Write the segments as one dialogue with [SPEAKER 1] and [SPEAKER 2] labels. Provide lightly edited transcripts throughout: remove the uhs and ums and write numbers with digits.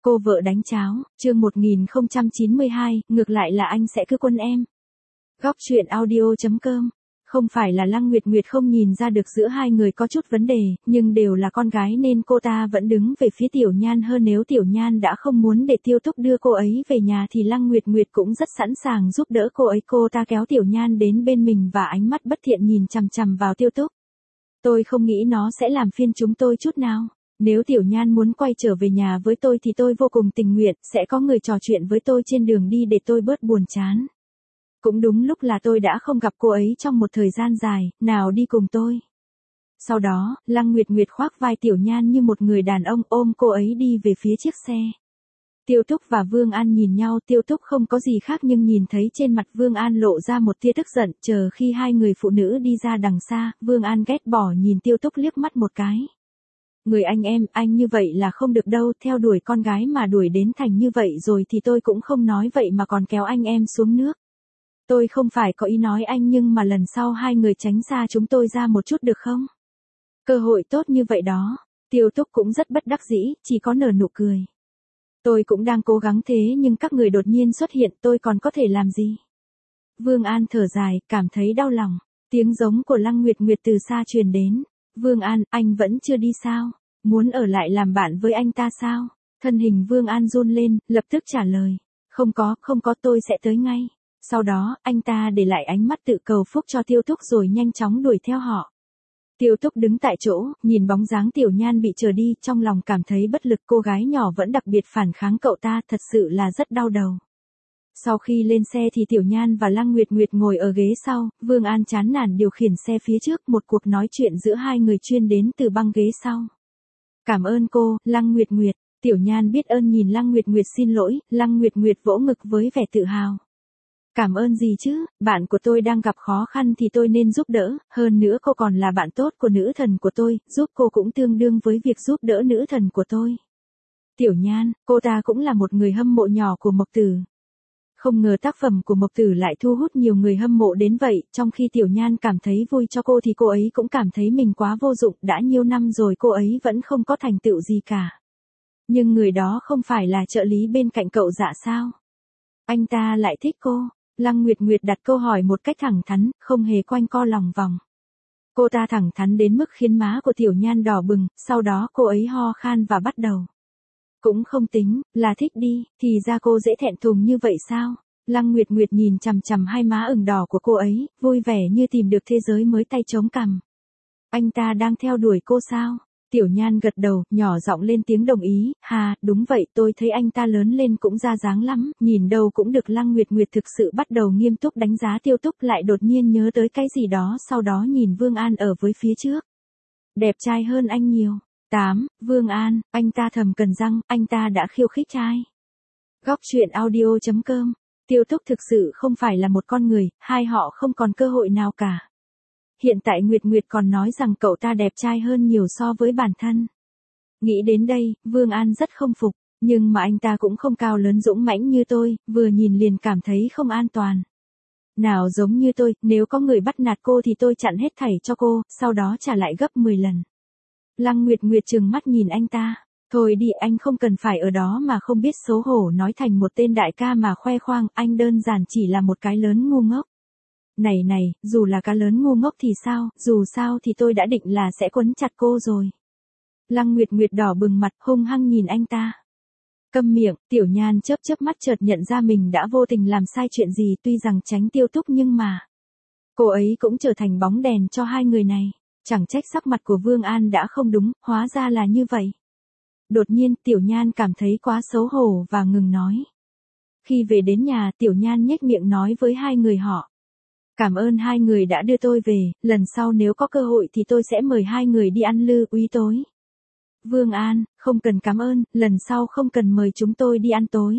[SPEAKER 1] Cô vợ đánh cháo, chương 1092, ngược lại là anh sẽ cứ quân em. Góc truyện audio.com. Không phải là Lăng Nguyệt Nguyệt không nhìn ra được giữa hai người có chút vấn đề, nhưng đều là con gái nên cô ta vẫn đứng về phía Tiểu Nhan hơn. Nếu Tiểu Nhan đã không muốn để Tiêu Túc đưa cô ấy về nhà thì Lăng Nguyệt Nguyệt cũng rất sẵn sàng giúp đỡ cô ấy. Cô ta kéo Tiểu Nhan đến bên mình và ánh mắt bất thiện nhìn chằm chằm vào Tiêu Túc. Tôi không nghĩ nó sẽ làm phiền chúng tôi chút nào. Nếu Tiểu Nhan muốn quay trở về nhà với tôi thì tôi vô cùng tình nguyện, sẽ có người trò chuyện với tôi trên đường đi để tôi bớt buồn chán. Cũng đúng lúc là tôi đã không gặp cô ấy trong một thời gian dài, nào đi cùng tôi. Sau đó, Lăng Nguyệt Nguyệt khoác vai Tiểu Nhan như một người đàn ông ôm cô ấy đi về phía chiếc xe. Tiêu Túc và Vương An nhìn nhau, Tiêu Túc không có gì khác nhưng nhìn thấy trên mặt Vương An lộ ra một tia tức giận. Chờ khi hai người phụ nữ đi ra đằng xa, Vương An ghét bỏ nhìn Tiêu Túc liếc mắt một cái. Người anh như vậy là không được đâu, theo đuổi con gái mà đuổi đến thành như vậy rồi thì tôi cũng không nói vậy mà còn kéo anh em xuống nước. Tôi không phải có ý nói anh nhưng mà lần sau hai người tránh xa chúng tôi ra một chút được không? Cơ hội tốt như vậy đó. Tiêu Túc cũng rất bất đắc dĩ, chỉ có nở nụ cười. Tôi cũng đang cố gắng thế nhưng các người đột nhiên xuất hiện, tôi còn có thể làm gì? Vương An thở dài, cảm thấy đau lòng. Tiếng giống của Lăng Nguyệt Nguyệt từ xa truyền đến. Vương An, anh vẫn chưa đi sao? Muốn ở lại làm bạn với anh ta sao? Thân hình Vương An run lên, lập tức trả lời. Không có, tôi sẽ tới ngay. Sau đó, anh ta để lại ánh mắt tự cầu phúc cho Tiêu Túc rồi nhanh chóng đuổi theo họ. Tiêu Túc đứng tại chỗ, nhìn bóng dáng Tiểu Nhan bị chờ đi, trong lòng cảm thấy bất lực. Cô gái nhỏ vẫn đặc biệt phản kháng cậu ta, thật sự là rất đau đầu. Sau khi lên xe thì Tiểu Nhan và Lăng Nguyệt Nguyệt ngồi ở ghế sau, Vương An chán nản điều khiển xe phía trước, một cuộc nói chuyện giữa hai người chuyên đến từ băng ghế sau. Cảm ơn cô, Lăng Nguyệt Nguyệt. Tiểu Nhan biết ơn nhìn Lăng Nguyệt Nguyệt xin lỗi, Lăng Nguyệt Nguyệt vỗ ngực với vẻ tự hào. Cảm ơn gì chứ, bạn của tôi đang gặp khó khăn thì tôi nên giúp đỡ, hơn nữa cô còn là bạn tốt của nữ thần của tôi, giúp cô cũng tương đương với việc giúp đỡ nữ thần của tôi. Tiểu Nhan, cô ta cũng là một người hâm mộ nhỏ của Mộc Tử. Không ngờ tác phẩm của Mộc Tử lại thu hút nhiều người hâm mộ đến vậy, trong khi Tiểu Nhan cảm thấy vui cho cô thì cô ấy cũng cảm thấy mình quá vô dụng, đã nhiều năm rồi cô ấy vẫn không có thành tựu gì cả. Nhưng người đó không phải là trợ lý bên cạnh cậu dạ sao? Anh ta lại thích cô? Lăng Nguyệt Nguyệt đặt câu hỏi một cách thẳng thắn, không hề quanh co lòng vòng. Cô ta thẳng thắn đến mức khiến má của Tiểu Nhan đỏ bừng, sau đó cô ấy ho khan và bắt đầu. Cũng không tính, là thích đi, thì ra cô dễ thẹn thùng như vậy sao? Lăng Nguyệt Nguyệt nhìn chằm chằm hai má ửng đỏ của cô ấy, vui vẻ như tìm được thế giới mới, tay chống cằm. Anh ta đang theo đuổi cô sao? Tiểu Nhan gật đầu, nhỏ giọng lên tiếng đồng ý, đúng vậy, tôi thấy anh ta lớn lên cũng ra dáng lắm, nhìn đâu cũng được. Lăng Nguyệt Nguyệt thực sự bắt đầu nghiêm túc đánh giá Tiêu Túc, lại đột nhiên nhớ tới cái gì đó, sau đó nhìn Vương An ở với phía trước. Đẹp trai hơn anh nhiều. Vương An, anh ta thầm cằn răng, anh ta đã khiêu khích trai. Góc truyện audio.com. Tiêu Túc thực sự không phải là một con người, hai họ không còn cơ hội nào cả. Hiện tại Nguyệt Nguyệt còn nói rằng cậu ta đẹp trai hơn nhiều so với bản thân. Nghĩ đến đây, Vương An rất không phục, nhưng mà anh ta cũng không cao lớn dũng mãnh như tôi, vừa nhìn liền cảm thấy không an toàn. Nào giống như tôi, nếu có người bắt nạt cô thì tôi chặn hết thảy cho cô, sau đó trả lại gấp 10 lần. Lăng Nguyệt Nguyệt trừng mắt nhìn anh ta. Thôi đi, anh không cần phải ở đó mà không biết xấu hổ nói thành một tên đại ca mà khoe khoang, anh đơn giản chỉ là một cái lớn ngu ngốc. Này, dù là cá lớn ngu ngốc thì sao, dù sao thì tôi đã định là sẽ quấn chặt cô rồi. Lăng Nguyệt Nguyệt đỏ bừng mặt, hung hăng nhìn anh ta. Câm miệng, Tiểu Nhan chớp mắt chợt nhận ra mình đã vô tình làm sai chuyện gì, tuy rằng tránh Tiêu Túc nhưng mà cô ấy cũng trở thành bóng đèn cho hai người này. Chẳng trách sắc mặt của Vương An đã không đúng, hóa ra là như vậy. Đột nhiên, Tiểu Nhan cảm thấy quá xấu hổ và ngừng nói. Khi về đến nhà, Tiểu Nhan nhếch miệng nói với hai người họ. Cảm ơn hai người đã đưa tôi về, lần sau nếu có cơ hội thì tôi sẽ mời hai người đi ăn lư úy tối. Vương An, không cần cảm ơn, lần sau không cần mời chúng tôi đi ăn tối.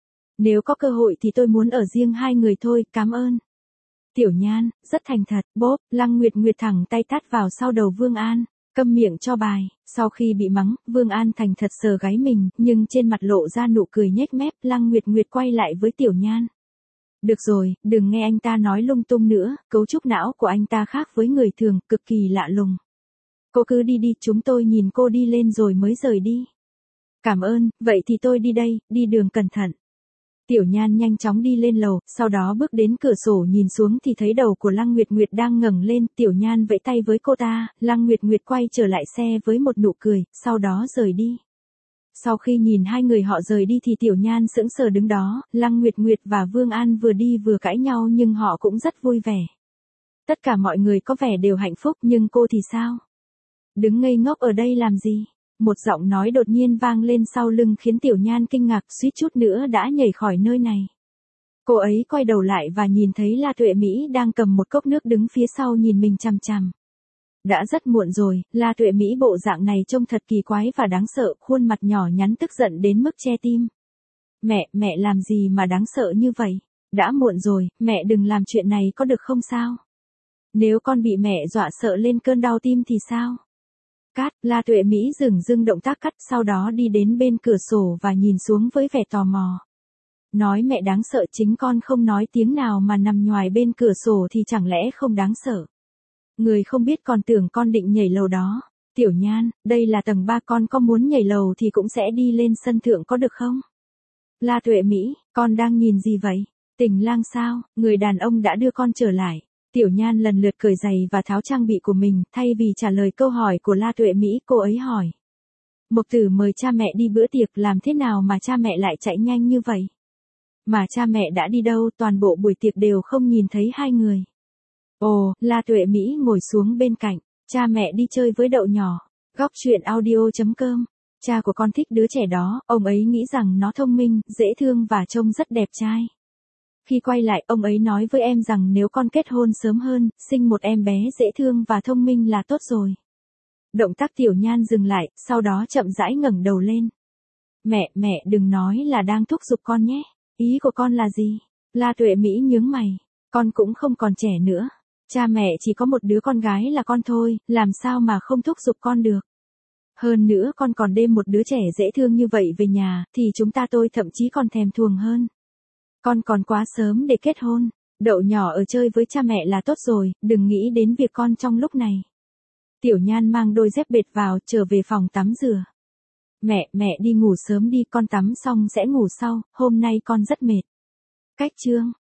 [SPEAKER 1] Nếu có cơ hội thì tôi muốn ở riêng hai người thôi, cảm ơn. Tiểu Nhan, rất thành thật, bốp, Lăng Nguyệt Nguyệt thẳng tay tát vào sau đầu Vương An, câm miệng cho bài. Sau khi bị mắng, Vương An thành thật sờ gáy mình, nhưng trên mặt lộ ra nụ cười nhếch mép. Lăng Nguyệt Nguyệt quay lại với Tiểu Nhan. Được rồi, đừng nghe anh ta nói lung tung nữa, cấu trúc não của anh ta khác với người thường, cực kỳ lạ lùng. Cô cứ đi đi, chúng tôi nhìn cô đi lên rồi mới rời đi. Cảm ơn, vậy thì tôi đi đây, đi đường cẩn thận. Tiểu Nhan nhanh chóng đi lên lầu, sau đó bước đến cửa sổ nhìn xuống thì thấy đầu của Lăng Nguyệt Nguyệt đang ngẩng lên, Tiểu Nhan vẫy tay với cô ta, Lăng Nguyệt Nguyệt quay trở lại xe với một nụ cười, sau đó rời đi. Sau khi nhìn hai người họ rời đi thì Tiểu Nhan sững sờ đứng đó, Lăng Nguyệt Nguyệt và Vương An vừa đi vừa cãi nhau nhưng họ cũng rất vui vẻ. Tất cả mọi người có vẻ đều hạnh phúc nhưng cô thì sao? Đứng ngây ngốc ở đây làm gì? Một giọng nói đột nhiên vang lên sau lưng khiến Tiểu Nhan kinh ngạc, suýt chút nữa đã nhảy khỏi nơi này. Cô ấy quay đầu lại và nhìn thấy La Tuệ Mỹ đang cầm một cốc nước đứng phía sau nhìn mình chằm chằm. Đã rất muộn rồi, La Tuệ Mỹ bộ dạng này trông thật kỳ quái và đáng sợ, khuôn mặt nhỏ nhắn tức giận đến mức che tim. Mẹ làm gì mà đáng sợ như vậy? Đã muộn rồi, mẹ đừng làm chuyện này có được không sao? Nếu con bị mẹ dọa sợ lên cơn đau tim thì sao? Cát, La Tuệ Mỹ dừng động tác cắt, sau đó đi đến bên cửa sổ và nhìn xuống với vẻ tò mò. Nói mẹ đáng sợ, chính con không nói tiếng nào mà nằm nhoài bên cửa sổ thì chẳng lẽ không đáng sợ? Người không biết còn tưởng con định nhảy lầu đó. Tiểu Nhan, đây là tầng 3, con có muốn nhảy lầu thì cũng sẽ đi lên sân thượng có được không? La Tuệ Mỹ, con đang nhìn gì vậy? Tình lang sao? Người đàn ông đã đưa con trở lại. Tiểu Nhan lần lượt cởi giày và tháo trang bị của mình, thay vì trả lời câu hỏi của La Tuệ Mỹ, cô ấy hỏi. Mộc Tử mời cha mẹ đi bữa tiệc, làm thế nào mà cha mẹ lại chạy nhanh như vậy? Mà cha mẹ đã đi đâu? Toàn bộ buổi tiệc đều không nhìn thấy hai người. Ồ, La Tuệ Mỹ ngồi xuống bên cạnh, cha mẹ đi chơi với Đậu nhỏ. Góc truyện audio.com. Cha của con thích đứa trẻ đó, ông ấy nghĩ rằng nó thông minh, dễ thương và trông rất đẹp trai. Khi quay lại, ông ấy nói với em rằng nếu con kết hôn sớm hơn, sinh một em bé dễ thương và thông minh là tốt rồi. Động tác Tiểu Nhan dừng lại, sau đó chậm rãi ngẩng đầu lên. Mẹ đừng nói là đang thúc giục con nhé. Ý của con là gì? La Tuệ Mỹ nhướng mày. Con cũng không còn trẻ nữa. Cha mẹ chỉ có một đứa con gái là con thôi, làm sao mà không thúc giục con được. Hơn nữa con còn đem một đứa trẻ dễ thương như vậy về nhà, thì chúng ta tôi thậm chí còn thèm thuồng hơn. Con còn quá sớm để kết hôn. Đậu nhỏ ở chơi với cha mẹ là tốt rồi, đừng nghĩ đến việc con trong lúc này. Tiểu Nhan mang đôi dép bệt vào, trở về phòng tắm rửa. Mẹ đi ngủ sớm đi, con tắm xong sẽ ngủ sau, hôm nay con rất mệt. Cách chương